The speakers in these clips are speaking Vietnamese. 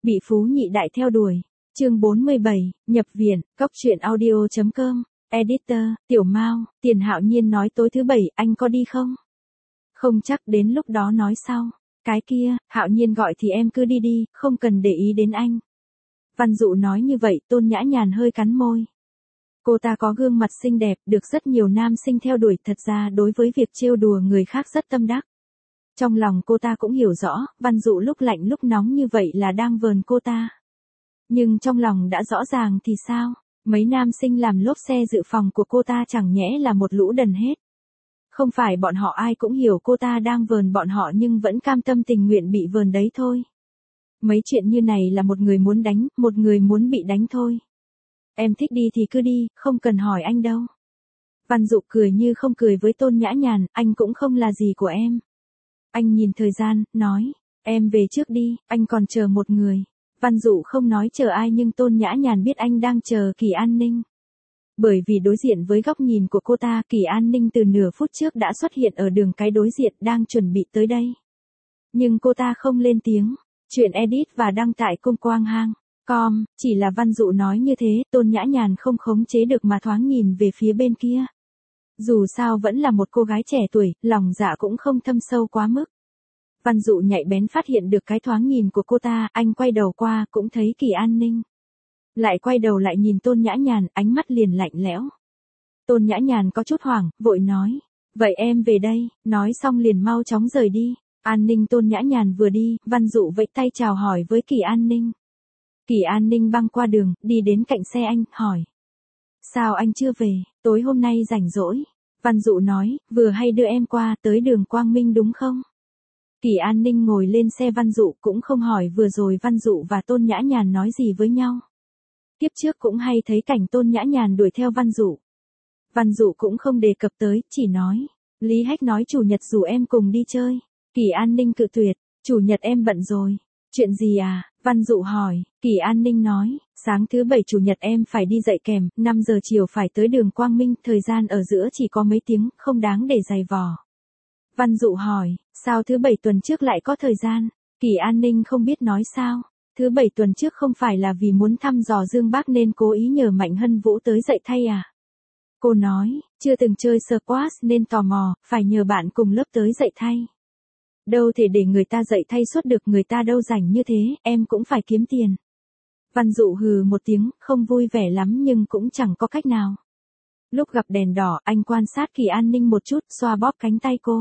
Bị phú nhị đại theo đuổi. Chương 47, nhập viện, cóc truyện audio.com, editor, Tiểu Mao, Tiền Hạo Nhiên nói tối thứ bảy, anh có đi không? Không chắc đến lúc đó nói sau. Cái kia, Hạo Nhiên gọi thì em cứ đi đi, không cần để ý đến anh. Văn Dụ nói như vậy, Tôn Nhã Nhàn hơi cắn môi. Cô ta có gương mặt xinh đẹp, được rất nhiều nam sinh theo đuổi, thật ra đối với việc trêu đùa người khác rất tâm đắc. Trong lòng cô ta cũng hiểu rõ, Văn Dụ lúc lạnh lúc nóng như vậy là đang vờn cô ta. Nhưng trong lòng đã rõ ràng thì sao? Mấy nam sinh làm lốp xe dự phòng của cô ta chẳng nhẽ là một lũ đần hết. Không phải bọn họ ai cũng hiểu cô ta đang vờn bọn họ nhưng vẫn cam tâm tình nguyện bị vờn đấy thôi. Mấy chuyện như này là một người muốn đánh, một người muốn bị đánh thôi. Em thích đi thì cứ đi, không cần hỏi anh đâu. Văn Dụ cười như không cười với Tôn Nhã Nhàn, anh cũng không là gì của em. Anh nhìn thời gian, nói, em về trước đi, anh còn chờ một người. Văn Dụ không nói chờ ai nhưng Tôn Nhã Nhàn biết anh đang chờ Kỳ An Ninh. Bởi vì đối diện với góc nhìn của cô ta, Kỳ An Ninh từ nửa phút trước đã xuất hiện ở đường cái đối diện đang chuẩn bị tới đây. Nhưng cô ta không lên tiếng. Chuyện edit và đăng tại cung quang hang.com, chỉ là Văn Dụ nói như thế, Tôn Nhã Nhàn không khống chế được mà thoáng nhìn về phía bên kia. Dù sao vẫn là một cô gái trẻ tuổi, lòng dạ cũng không thâm sâu quá mức. Văn Dụ nhạy bén phát hiện được cái thoáng nhìn của cô ta, anh quay đầu qua cũng thấy Kỳ An Ninh. Lại quay đầu lại nhìn Tôn Nhã Nhàn, ánh mắt liền lạnh lẽo. Tôn Nhã Nhàn có chút hoảng, vội nói, vậy em về đây, nói xong liền mau chóng rời đi. An Ninh Tôn Nhã Nhàn vừa đi, Văn Dụ vẫy tay chào hỏi với Kỳ An Ninh. Kỳ An Ninh băng qua đường, đi đến cạnh xe anh, hỏi. Sao anh chưa về, tối hôm nay rảnh rỗi? Văn Dụ nói, vừa hay đưa em qua, tới đường Quang Minh đúng không? Kỳ An Ninh ngồi lên xe Văn Dụ cũng không hỏi vừa rồi Văn Dụ và Tôn Nhã Nhàn nói gì với nhau. Tiếp trước cũng hay thấy cảnh Tôn Nhã Nhàn đuổi theo Văn Dụ. Văn Dụ cũng không đề cập tới, chỉ nói, Lý Hách nói chủ nhật rủ em cùng đi chơi. Kỳ An Ninh cự tuyệt, chủ nhật em bận rồi. Chuyện gì à? Văn Dụ hỏi, Kỳ An Ninh nói, sáng thứ bảy chủ nhật em phải đi dạy kèm, 5 giờ chiều phải tới đường Quang Minh, thời gian ở giữa chỉ có mấy tiếng, không đáng để dày vò. Văn Dụ hỏi, sao thứ bảy tuần trước lại có thời gian? Kỳ An Ninh không biết nói sao. Thứ bảy tuần trước không phải là vì muốn thăm dò Dương Bác nên cố ý nhờ Mạnh Hân Vũ tới dạy thay à? Cô nói, chưa từng chơi squash nên tò mò, phải nhờ bạn cùng lớp tới dạy thay. Đâu thể để người ta dạy thay suốt được, người ta đâu rảnh như thế, em cũng phải kiếm tiền. Văn Dụ hừ một tiếng, không vui vẻ lắm nhưng cũng chẳng có cách nào. Lúc gặp đèn đỏ, anh quan sát Kỳ An Ninh một chút, xoa bóp cánh tay cô.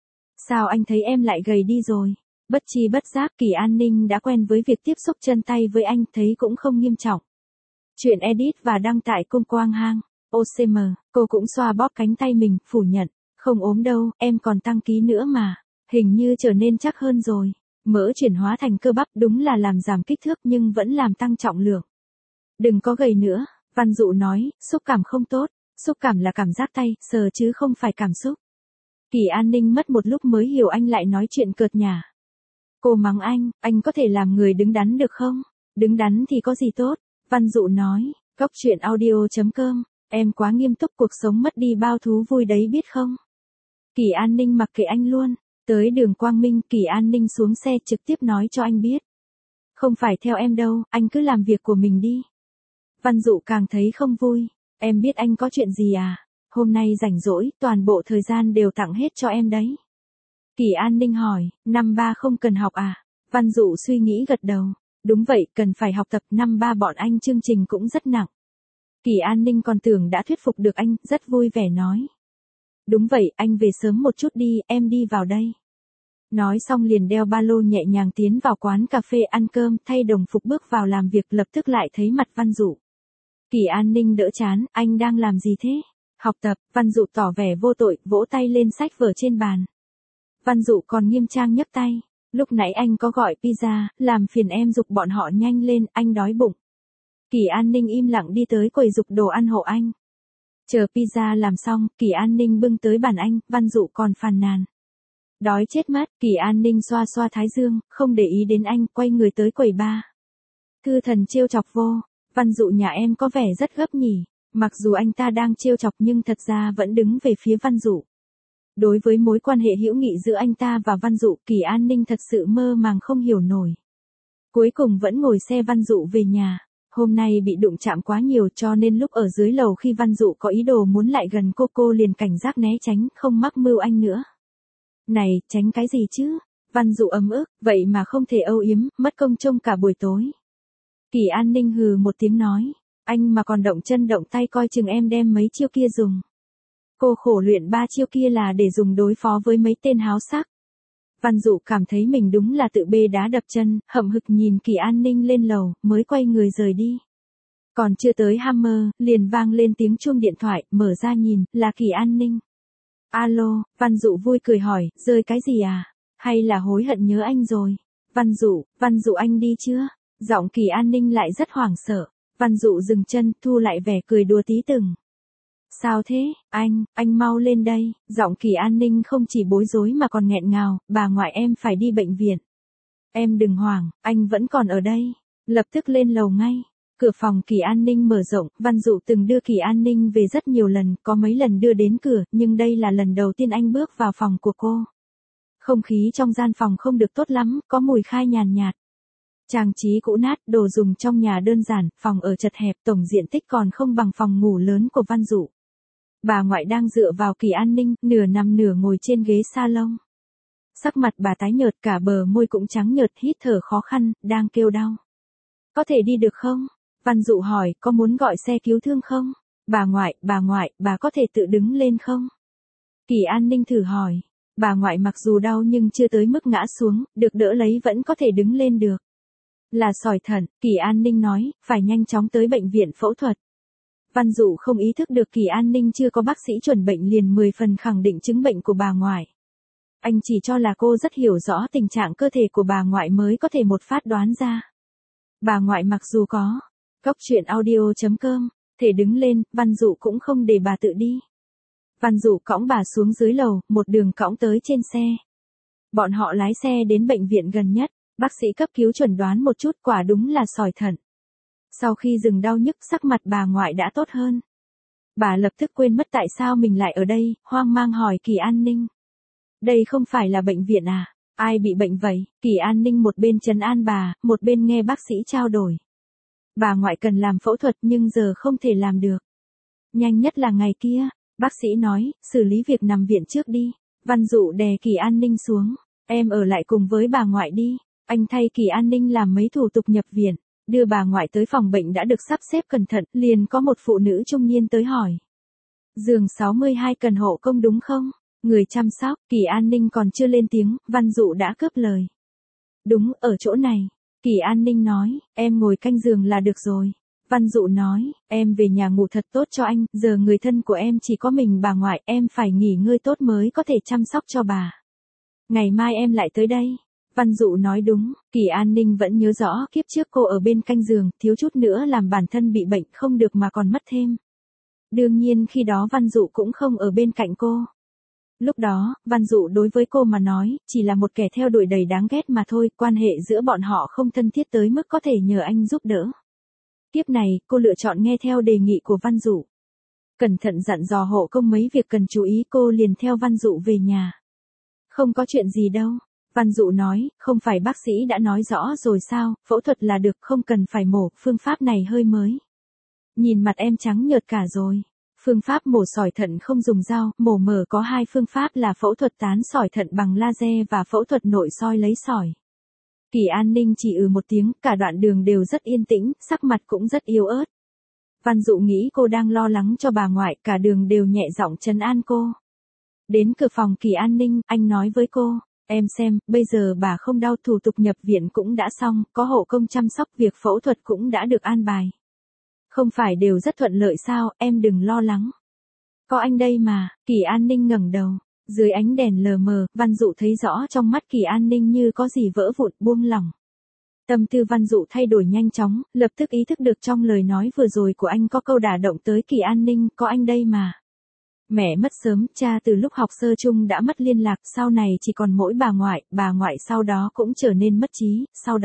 Sao anh thấy em lại gầy đi rồi? Bất chi bất giác Kỳ An Ninh đã quen với việc tiếp xúc chân tay với anh, thấy cũng không nghiêm trọng. Chuyện edit và đăng tại cung quang hang.com, cô cũng xoa bóp cánh tay mình, phủ nhận. Không ốm đâu, em còn tăng ký nữa mà. Hình như trở nên chắc hơn rồi. Mỡ chuyển hóa thành cơ bắp đúng là làm giảm kích thước nhưng vẫn làm tăng trọng lượng. Đừng có gầy nữa, Văn Dụ nói, xúc cảm không tốt. Xúc cảm là cảm giác tay, sờ chứ không phải cảm xúc. Kỳ An Ninh mất một lúc mới hiểu anh lại nói chuyện cợt nhả. Cô mắng anh có thể làm người đứng đắn được không? Đứng đắn thì có gì tốt? Văn Dụ nói, cóc truyện audio.com, em quá nghiêm túc, cuộc sống mất đi bao thú vui đấy biết không? Kỳ An Ninh mặc kệ anh luôn. Tới đường Quang Minh, Kỳ An Ninh xuống xe trực tiếp nói cho anh biết. Không phải theo em đâu, anh cứ làm việc của mình đi. Văn Dụ càng thấy không vui. Em biết anh có chuyện gì à? Hôm nay rảnh rỗi, toàn bộ thời gian đều tặng hết cho em đấy. Kỳ An Ninh hỏi, năm ba không cần học à? Văn Dụ suy nghĩ gật đầu. Đúng vậy, cần phải học tập, năm ba bọn anh chương trình cũng rất nặng. Kỳ An Ninh còn tưởng đã thuyết phục được anh, rất vui vẻ nói. Đúng vậy, anh về sớm một chút đi, em đi vào đây. Nói xong liền đeo ba lô nhẹ nhàng tiến vào quán cà phê ăn cơm, thay đồng phục bước vào làm việc, lập tức lại thấy mặt Văn Dụ. Kỳ An Ninh đỡ chán, anh đang làm gì thế? Học tập, Văn Dụ tỏ vẻ vô tội, vỗ tay lên sách vở trên bàn. Văn Dụ còn nghiêm trang nhấc tay. Lúc nãy anh có gọi pizza, làm phiền em giục bọn họ nhanh lên, anh đói bụng. Kỳ An Ninh im lặng đi tới quầy giục đồ ăn hộ anh. Chờ pizza làm xong, Kỳ An Ninh bưng tới bàn anh, Văn Dụ còn phàn nàn. Đói chết mất, Kỳ An Ninh xoa xoa thái dương, không để ý đến anh, quay người tới quầy bar. Thư Thần trêu chọc vô, Văn Dụ nhà em có vẻ rất gấp nhỉ. Mặc dù anh ta đang trêu chọc nhưng thật ra vẫn đứng về phía Văn Dụ. Đối với mối quan hệ hữu nghị giữa anh ta và Văn Dụ, Kỳ An Ninh thật sự mơ màng không hiểu nổi. Cuối cùng vẫn ngồi xe Văn Dụ về nhà. Hôm nay bị đụng chạm quá nhiều cho nên lúc ở dưới lầu khi Văn Dụ có ý đồ muốn lại gần cô liền cảnh giác né tránh, không mắc mưu anh nữa. Này, tránh cái gì chứ? Văn Dụ ấm ức, vậy mà không thể âu yếm, mất công trông cả buổi tối. Kỳ An Ninh hừ một tiếng nói, anh mà còn động chân động tay coi chừng em đem mấy chiêu kia dùng. Cô khổ luyện 3 chiêu kia là để dùng đối phó với mấy tên háo sắc. Văn Dụ cảm thấy mình đúng là tự bê đá đập chân, hậm hực nhìn Kỳ An Ninh lên lầu, mới quay người rời đi. Còn chưa tới Hammer, liền vang lên tiếng chuông điện thoại, mở ra nhìn, là Kỳ An Ninh. Alo, Văn Dụ vui cười hỏi, rơi cái gì à? Hay là hối hận nhớ anh rồi? Văn Dụ anh đi chưa? Giọng Kỳ An Ninh lại rất hoảng sợ. Văn Dụ dừng chân, thu lại vẻ cười đùa tí từng. Sao thế, anh mau lên đây. Giọng Kỳ An Ninh không chỉ bối rối mà còn nghẹn ngào, bà ngoại em phải đi bệnh viện. Em đừng hoảng, anh vẫn còn ở đây. Lập tức lên lầu ngay. Cửa phòng Kỳ An Ninh mở rộng, Văn Dụ từng đưa Kỳ An Ninh về rất nhiều lần, có mấy lần đưa đến cửa, nhưng đây là lần đầu tiên anh bước vào phòng của cô. Không khí trong gian phòng không được tốt lắm, có mùi khai nhàn nhạt. Trang trí cũ nát, đồ dùng trong nhà đơn giản, phòng ở chật hẹp, tổng diện tích còn không bằng phòng ngủ lớn của Văn Dụ. Bà ngoại đang dựa vào Kỳ An Ninh, nửa nằm nửa ngồi trên ghế salon. Sắc mặt bà tái nhợt, cả bờ môi cũng trắng nhợt, hít thở khó khăn, đang kêu đau. Có thể đi được không? Văn Dụ hỏi, có muốn gọi xe cứu thương không? Bà ngoại, bà có thể tự đứng lên không? Kỳ An Ninh thử hỏi. Bà ngoại mặc dù đau nhưng chưa tới mức ngã xuống, được đỡ lấy vẫn có thể đứng lên được. Là sỏi thận, Kỳ An Ninh nói, phải nhanh chóng tới bệnh viện phẫu thuật. Văn Dụ không ý thức được Kỳ An Ninh chưa có bác sĩ chuẩn bệnh liền 10 phần khẳng định chứng bệnh của bà ngoại. Anh chỉ cho là cô rất hiểu rõ tình trạng cơ thể của bà ngoại mới có thể một phát đoán ra. Bà ngoại mặc dù có Cóc truyện audio.com, thể đứng lên, Văn Dụ cũng không để bà tự đi. Văn Dụ cõng bà xuống dưới lầu, một đường cõng tới trên xe. Bọn họ lái xe đến bệnh viện gần nhất, bác sĩ cấp cứu chuẩn đoán một chút, quả đúng là sỏi thận. Sau khi dừng đau nhức, sắc mặt bà ngoại đã tốt hơn. Bà lập tức quên mất tại sao mình lại ở đây, hoang mang hỏi Kỳ An Ninh. Đây không phải là bệnh viện à? Ai bị bệnh vậy? Kỳ An Ninh một bên trấn an bà, một bên nghe bác sĩ trao đổi. Bà ngoại cần làm phẫu thuật nhưng giờ không thể làm được. Nhanh nhất là ngày kia, bác sĩ nói, xử lý việc nằm viện trước đi. Văn Dụ đè Kỳ An Ninh xuống. Em ở lại cùng với bà ngoại đi. Anh thay Kỳ An Ninh làm mấy thủ tục nhập viện. Đưa bà ngoại tới phòng bệnh đã được sắp xếp cẩn thận, liền có một phụ nữ trung niên tới hỏi. Giường 62 cần hộ công đúng không? Người chăm sóc, Kỳ An Ninh còn chưa lên tiếng, Văn Dụ đã cướp lời. Đúng, ở chỗ này. Kỳ An Ninh nói, em ngồi canh giường là được rồi. Văn Dụ nói, em về nhà ngủ thật tốt cho anh, giờ người thân của em chỉ có mình bà ngoại, em phải nghỉ ngơi tốt mới có thể chăm sóc cho bà. Ngày mai em lại tới đây. Văn Dụ nói đúng, Kỳ An Ninh vẫn nhớ rõ kiếp trước cô ở bên canh giường, thiếu chút nữa làm bản thân bị bệnh không được mà còn mất thêm. Đương nhiên khi đó Văn Dụ cũng không ở bên cạnh cô. Lúc đó, Văn Dụ đối với cô mà nói, chỉ là một kẻ theo đuổi đầy đáng ghét mà thôi, quan hệ giữa bọn họ không thân thiết tới mức có thể nhờ anh giúp đỡ. Kiếp này, cô lựa chọn nghe theo đề nghị của Văn Dụ. Cẩn thận dặn dò hộ công mấy việc cần chú ý, cô liền theo Văn Dụ về nhà. Không có chuyện gì đâu. Văn Dụ nói, không phải bác sĩ đã nói rõ rồi sao, phẫu thuật là được, không cần phải mổ, phương pháp này hơi mới. Nhìn mặt em trắng nhợt cả rồi. Phương pháp mổ sỏi thận không dùng dao, mổ mở có 2 phương pháp là phẫu thuật tán sỏi thận bằng laser và phẫu thuật nội soi lấy sỏi. Kỳ An Ninh chỉ một tiếng, cả đoạn đường đều rất yên tĩnh, sắc mặt cũng rất yếu ớt. Văn Dụ nghĩ cô đang lo lắng cho bà ngoại, cả đường đều nhẹ giọng trấn an cô. Đến cửa phòng Kỳ An Ninh, anh nói với cô, em xem, bây giờ bà không đau, thủ tục nhập viện cũng đã xong, có hộ công chăm sóc, việc phẫu thuật cũng đã được an bài. Không phải đều rất thuận lợi sao, em đừng lo lắng. Có anh đây mà. Kỳ An Ninh ngẩng đầu. Dưới ánh đèn lờ mờ, Văn Dụ thấy rõ trong mắt Kỳ An Ninh như có gì vỡ vụn, buông lỏng. Tâm tư Văn Dụ thay đổi nhanh chóng, lập tức ý thức được trong lời nói vừa rồi của anh có câu đả động tới Kỳ An Ninh, có anh đây mà. Mẹ mất sớm, cha từ lúc học sơ chung đã mất liên lạc, sau này chỉ còn mỗi bà ngoại sau đó cũng trở nên mất trí,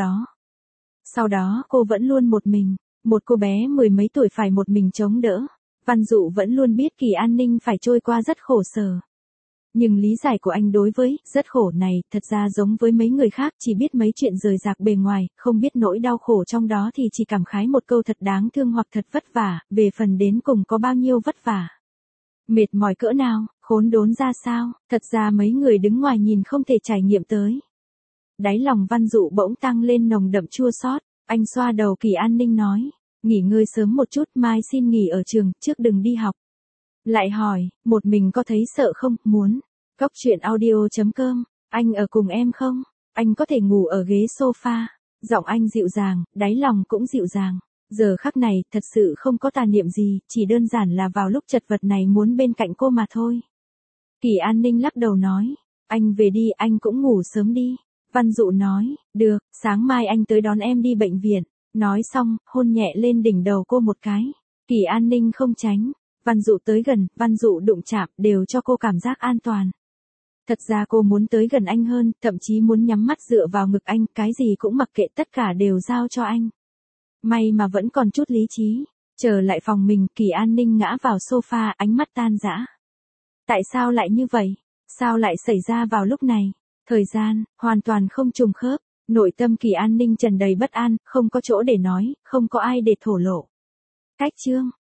sau đó cô vẫn luôn một mình, một cô bé 10 mấy tuổi phải một mình chống đỡ. Văn Dụ vẫn luôn biết Kỳ An Ninh phải trôi qua rất khổ sở. Nhưng lý giải của anh đối với rất khổ này thật ra giống với mấy người khác chỉ biết mấy chuyện rời rạc bề ngoài, không biết nỗi đau khổ trong đó thì chỉ cảm khái một câu thật đáng thương hoặc thật vất vả, về phần đến cùng có bao nhiêu vất vả. Mệt mỏi cỡ nào, khốn đốn ra sao, thật ra mấy người đứng ngoài nhìn không thể trải nghiệm tới. Đáy lòng Văn Dụ bỗng tăng lên nồng đậm chua xót, anh xoa đầu Kỳ An Ninh nói, nghỉ ngơi sớm một chút, mai xin nghỉ ở trường, trước đừng đi học. Lại hỏi, một mình có thấy sợ không, muốn. Cóc truyện audio.com, anh ở cùng em không? Anh có thể ngủ ở ghế sofa. Giọng anh dịu dàng, đáy lòng cũng dịu dàng. Giờ khắc này, thật sự không có tà niệm gì, chỉ đơn giản là vào lúc chật vật này muốn bên cạnh cô mà thôi. Kỳ An Ninh lắc đầu nói, anh về đi, anh cũng ngủ sớm đi. Văn Dụ nói, được, sáng mai anh tới đón em đi bệnh viện. Nói xong, hôn nhẹ lên đỉnh đầu cô một cái. Kỳ An Ninh không tránh. Văn Dụ tới gần, Văn Dụ đụng chạm, đều cho cô cảm giác an toàn. Thật ra cô muốn tới gần anh hơn, thậm chí muốn nhắm mắt dựa vào ngực anh, cái gì cũng mặc kệ, tất cả đều giao cho anh. May mà vẫn còn chút lý trí. Trở lại phòng mình, Kỳ An Ninh ngã vào sofa, ánh mắt tan rã. Tại sao lại như vậy? Sao lại xảy ra vào lúc này? Thời gian, hoàn toàn không trùng khớp. Nội tâm Kỳ An Ninh tràn đầy bất an, không có chỗ để nói, không có ai để thổ lộ. Cách chương